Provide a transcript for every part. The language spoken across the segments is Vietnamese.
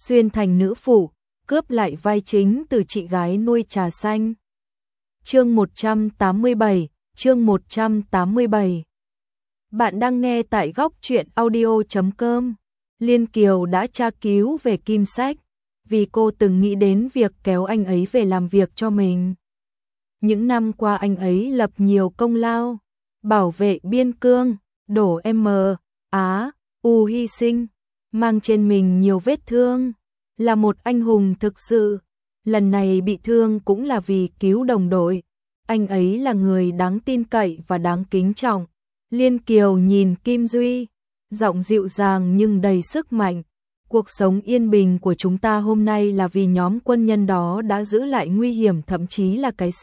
xuyên thành nữ phụ, cướp lại vai chính từ chị gái nuôi trà xanh. Chương 187, chương 187. Bạn đang nghe tại góc truyện audio.com. Liên Kiều đã tra cứu về Kim Sách, vì cô từng nghĩ đến việc kéo anh ấy về làm việc cho mình. Những năm qua anh ấy lập nhiều công lao, bảo vệ biên cương, đổ Á, U hy sinh, mang trên mình nhiều vết thương, là một anh hùng thực sự. Lần này bị thương cũng là vì cứu đồng đội. Anh ấy là người đáng tin cậy và đáng kính trọng. Liên Kiều nhìn Kim Duy, giọng dịu dàng nhưng đầy sức mạnh. Cuộc sống yên bình của chúng ta hôm nay là vì nhóm quân nhân đó đã giữ lại nguy hiểm, thậm chí là cái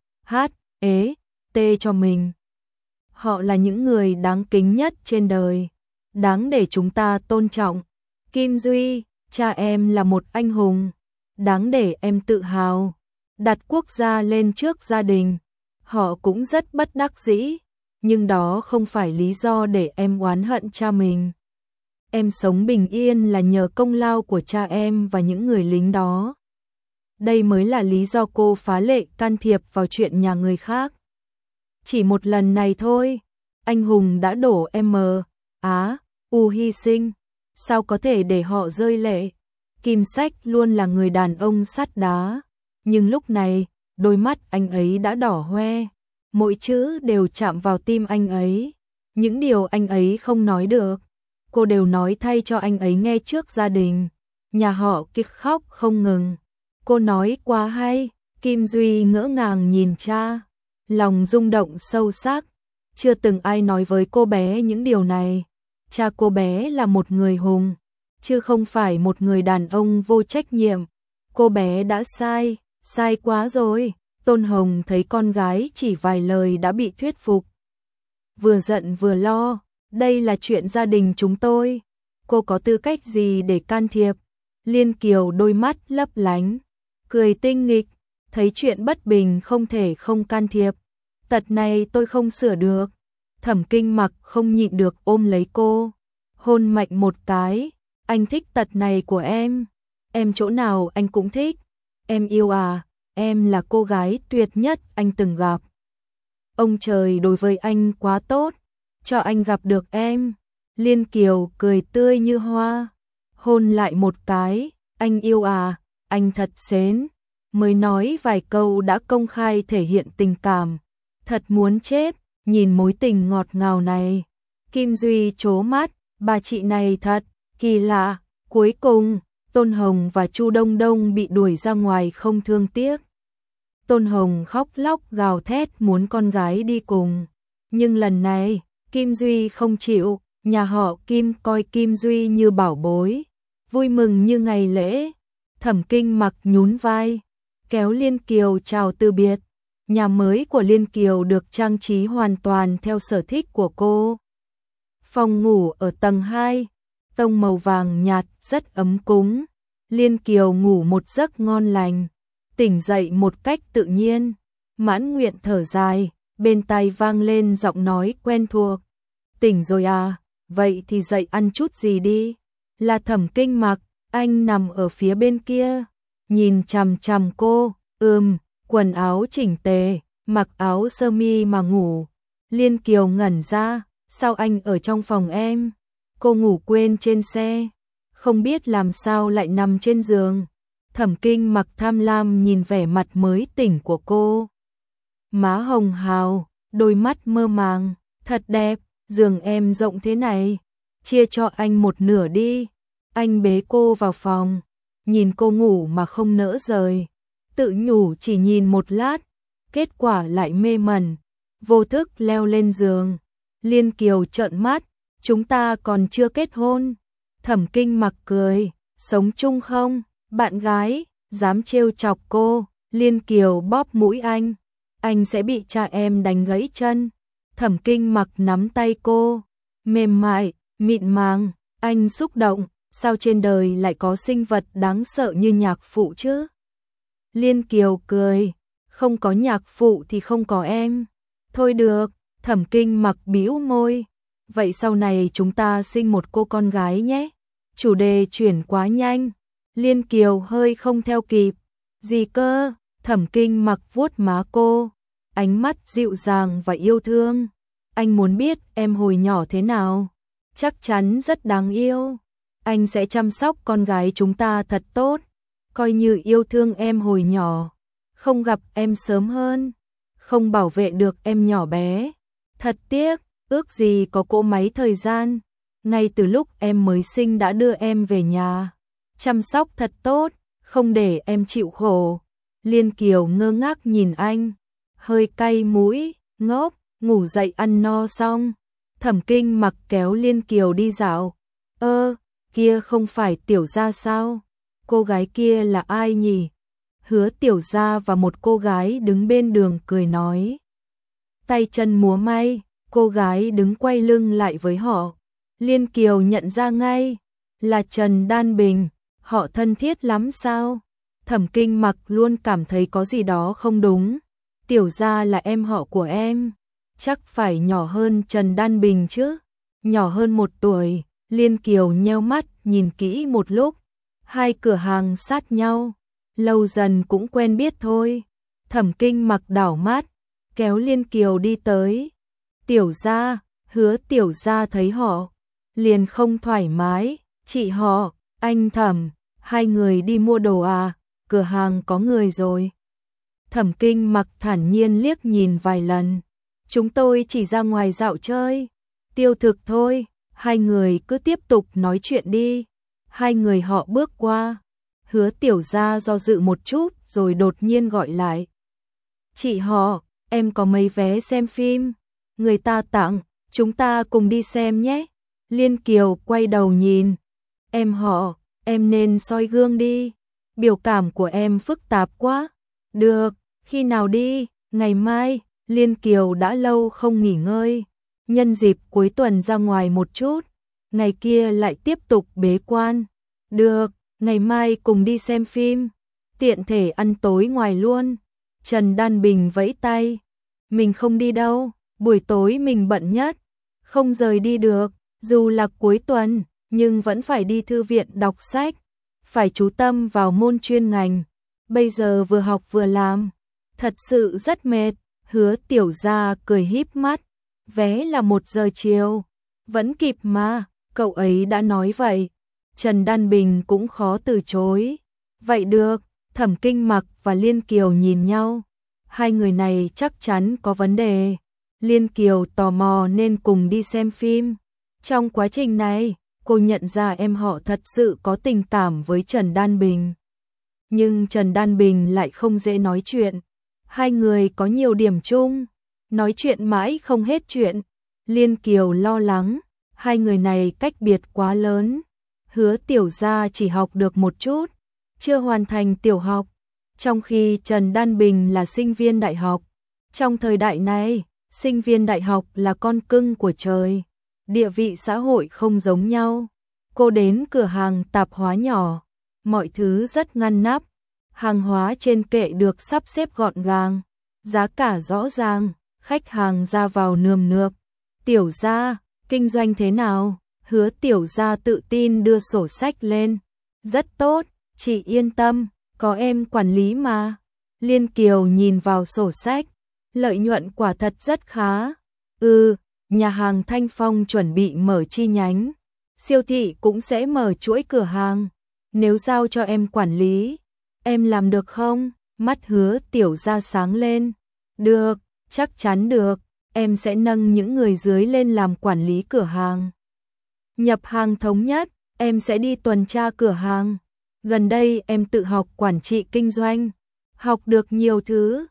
CHT cho mình. Họ là những người đáng kính nhất trên đời, đáng để chúng ta tôn trọng. Kim Duy, cha em là một anh hùng, đáng để em tự hào. Đặt quốc gia lên trước gia đình. Họ cũng rất bất đắc dĩ, nhưng đó không phải lý do để em oán hận cha mình. Em sống bình yên là nhờ công lao của cha em và những người lính đó. Đây mới là lý do cô phá lệ can thiệp vào chuyện nhà người khác. Chỉ một lần này thôi, anh hùng đã đổ Á, U hy sinh, sao có thể để họ rơi lệ. Kim Sách luôn là người đàn ông sắt đá, nhưng lúc này, đôi mắt anh ấy đã đỏ hoe, mỗi chữ đều chạm vào tim anh ấy. Những điều anh ấy không nói được, cô đều nói thay cho anh ấy nghe trước gia đình. Nhà họ kịch khóc không ngừng. Cô nói quá hay. Kim Duy ngỡ ngàng nhìn cha, lòng rung động sâu sắc. Chưa từng ai nói với cô bé những điều này. Cha cô bé là một người hùng, chứ không phải một người đàn ông vô trách nhiệm. Cô bé đã sai, sai quá rồi. Tôn Hồng thấy con gái chỉ vài lời đã bị thuyết phục. Vừa giận vừa lo, đây là chuyện gia đình chúng tôi, cô có tư cách gì để can thiệp. Liên Kiều đôi mắt lấp lánh, cười tinh nghịch, thấy chuyện bất bình không thể không can thiệp. Tật này tôi không sửa được. Thẩm Kinh Mặc không nhịn được ôm lấy cô, hôn mạnh một cái. Anh thích tật này của em chỗ nào anh cũng thích. Em yêu à, em là cô gái tuyệt nhất anh từng gặp. Ông trời đối với anh quá tốt, cho anh gặp được em. Liên Kiều cười tươi như hoa, hôn lại một cái. Anh yêu à, anh thật xến. Mới nói vài câu đã công khai thể hiện tình cảm, thật muốn chết. Nhìn mối tình ngọt ngào này, Kim Duy trố mắt, bà chị này thật kỳ lạ. Cuối cùng, Tôn Hồng và Chu Đông Đông bị đuổi ra ngoài không thương tiếc. Tôn Hồng khóc lóc gào thét muốn con gái đi cùng, nhưng lần này, Kim Duy không chịu. Nhà họ Kim coi Kim Duy như bảo bối, vui mừng như ngày lễ. Thẩm Kinh Mặc nhún vai, kéo Liên Kiều chào từ biệt. Nhà mới của Liên Kiều được trang trí hoàn toàn theo sở thích của cô. Phòng ngủ ở tầng 2, tông màu vàng nhạt rất ấm cúng. Liên Kiều ngủ một giấc ngon lành, tỉnh dậy một cách tự nhiên, mãn nguyện thở dài, bên tai vang lên giọng nói quen thuộc. Tỉnh rồi à, vậy thì dậy ăn chút gì đi. Là Thẩm Kinh Mặc, anh nằm ở phía bên kia, nhìn chằm chằm cô. Quần áo chỉnh tề, mặc áo sơ mi mà ngủ. Liên Kiều ngẩn ra, sao anh ở trong phòng em? Cô ngủ quên trên xe, không biết làm sao lại nằm trên giường. Thẩm Kinh Mặc tham lam nhìn vẻ mặt mới tỉnh của cô. Má hồng hào, đôi mắt mơ màng, thật đẹp. Giường em rộng thế này, chia cho anh một nửa đi. Anh bế cô vào phòng, nhìn cô ngủ mà không nỡ rời. Tự nhủ chỉ nhìn một lát, kết quả lại mê mẩn, vô thức leo lên giường. Liên Kiều trợn mắt, chúng ta còn chưa kết hôn. Thẩm Kinh Mặc cười, sống chung không? Bạn gái, dám trêu chọc cô. Liên Kiều bóp mũi anh sẽ bị cha em đánh gãy chân. Thẩm Kinh Mặc nắm tay cô, mềm mại, mịn màng. Anh xúc động, sao trên đời lại có sinh vật đáng sợ như nhạc phụ chứ? Liên Kiều cười, không có nhạc phụ thì không có em. Thôi được. Thẩm Kinh Mặc bĩu môi, vậy sau này chúng ta sinh một cô con gái nhé. Chủ đề chuyển quá nhanh, Liên Kiều hơi không theo kịp. Gì cơ? Thẩm Kinh Mặc vuốt má cô, ánh mắt dịu dàng và yêu thương. Anh muốn biết em hồi nhỏ thế nào? Chắc chắn rất đáng yêu. Anh sẽ chăm sóc con gái chúng ta thật tốt, coi như yêu thương em hồi nhỏ. Không gặp em sớm hơn, không bảo vệ được em nhỏ bé. Thật tiếc, ước gì có cỗ máy thời gian. Ngay từ lúc em mới sinh đã đưa em về nhà, chăm sóc thật tốt, không để em chịu khổ. Liên Kiều ngơ ngác nhìn anh, hơi cay mũi, ngốc, ngủ dậy ăn no xong. Thẩm Kinh Mặc kéo Liên Kiều đi dạo. Kia không phải Tiểu Gia sao? Cô gái kia là ai nhỉ? Hứa Tiểu Gia và một cô gái đứng bên đường cười nói. Tay chân múa may, cô gái đứng quay lưng lại với họ. Liên Kiều nhận ra ngay, là Trần Đan Bình. Họ thân thiết lắm sao? Thẩm Kinh Mặc luôn cảm thấy có gì đó không đúng. Tiểu Gia là em họ của em, chắc phải nhỏ hơn Trần Đan Bình chứ. Nhỏ hơn 1 tuổi. Liên Kiều nheo mắt nhìn kỹ một lúc. Hai cửa hàng sát nhau, lâu dần cũng quen biết thôi. Thẩm Kinh Mặc đảo mắt, kéo Liên Kiều đi tới. Tiểu Gia. Hứa Tiểu Gia thấy họ liền không thoải mái. Chị họ, anh Thẩm, hai người đi mua đồ à? Cửa hàng có người rồi. Thẩm Kinh Mặc thản nhiên liếc nhìn vài lần. Chúng tôi chỉ ra ngoài dạo chơi, tiêu thực thôi. Hai người cứ tiếp tục nói chuyện đi. Hai người họ bước qua. Hứa Tiểu Gia do dự một chút rồi đột nhiên gọi lại. Chị họ, em có mấy vé xem phim, người ta tặng, chúng ta cùng đi xem nhé. Liên Kiều quay đầu nhìn. Em họ, em nên soi gương đi. Biểu cảm của em phức tạp quá. Được, khi nào đi? Ngày mai. Liên Kiều đã lâu không nghỉ ngơi, nhân dịp cuối tuần ra ngoài một chút. Ngày kia lại tiếp tục bế quan. Được, ngày mai cùng đi xem phim, tiện thể ăn tối ngoài luôn. Trần Đan Bình vẫy tay. Mình không đi đâu, buổi tối mình bận nhất, không rời đi được. Dù là cuối tuần, nhưng vẫn phải đi thư viện đọc sách, phải chú tâm vào môn chuyên ngành. Bây giờ vừa học vừa làm, thật sự rất mệt. Hứa Tiểu Gia cười híp mắt. Vé là 1 giờ chiều, vẫn kịp mà, cậu ấy đã nói vậy. Trần Đan Bình cũng khó từ chối. Vậy được. Thẩm Kinh Mặc và Liên Kiều nhìn nhau. Hai người này chắc chắn có vấn đề. Liên Kiều tò mò nên cùng đi xem phim. Trong quá trình này, cô nhận ra em họ thật sự có tình cảm với Trần Đan Bình. Nhưng Trần Đan Bình lại không dễ nói chuyện. Hai người có nhiều điểm chung, nói chuyện mãi không hết chuyện. Liên Kiều lo lắng, hai người này cách biệt quá lớn. Hứa Tiểu Gia chỉ học được một chút, chưa hoàn thành tiểu học, trong khi Trần Đan Bình là sinh viên đại học. Trong thời đại này, sinh viên đại học là con cưng của trời, địa vị xã hội không giống nhau. Cô đến cửa hàng tạp hóa nhỏ, mọi thứ rất ngăn nắp, hàng hóa trên kệ được sắp xếp gọn gàng, giá cả rõ ràng, khách hàng ra vào nườm nượp. Tiểu Gia, kinh doanh thế nào? Hứa Tiểu Gia tự tin đưa sổ sách lên. Rất tốt, chị yên tâm, có em quản lý mà. Liên Kiều nhìn vào sổ sách, lợi nhuận quả thật rất khá. Nhà hàng Thanh Phong chuẩn bị mở chi nhánh, siêu thị cũng sẽ mở chuỗi cửa hàng. Nếu giao cho em quản lý, em làm được không? Mắt Hứa Tiểu Gia sáng lên. Được, chắc chắn được, em sẽ nâng những người dưới lên làm quản lý cửa hàng. Nhập hàng thống nhất, em sẽ đi tuần tra cửa hàng. Gần đây em tự học quản trị kinh doanh, học được nhiều thứ.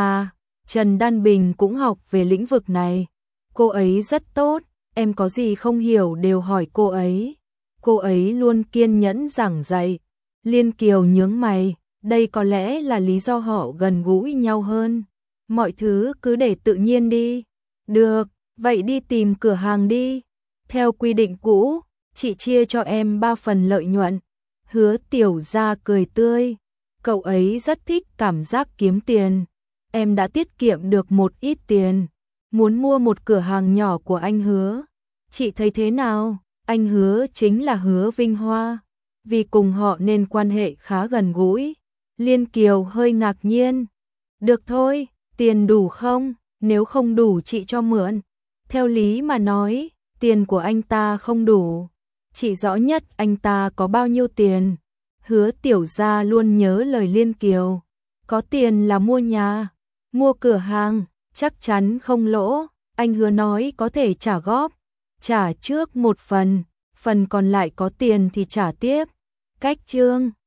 Trần Đan Bình cũng học về lĩnh vực này. Cô ấy rất tốt, em có gì không hiểu đều hỏi cô ấy. Cô ấy luôn kiên nhẫn giảng dạy. Liên Kiều nhướng mày, đây có lẽ là lý do họ gần gũi nhau hơn. Mọi thứ cứ để tự nhiên đi. Được, vậy đi tìm cửa hàng đi. Theo quy định cũ, chị chia cho em 3 phần lợi nhuận. Hứa Tiểu Gia cười tươi. Cậu ấy rất thích cảm giác kiếm tiền. Em đã tiết kiệm được một ít tiền, muốn mua một cửa hàng nhỏ của anh Hứa. Chị thấy thế nào? Anh Hứa chính là Hứa Vinh Hoa. vì cùng họ nên quan hệ khá gần gũi. Liên Kiều hơi ngạc nhiên. Được thôi, tiền đủ không? Nếu không đủ chị cho mượn. Theo lý mà nói, tiền của anh ta không đủ. Chị rõ nhất anh ta có bao nhiêu tiền. Hứa Tiểu Gia luôn nhớ lời Liên Kiều. Có tiền là mua nhà, mua cửa hàng, chắc chắn không lỗ. Anh Hứa nói có thể trả góp, trả trước một phần, phần còn lại có tiền thì trả tiếp. Cách chương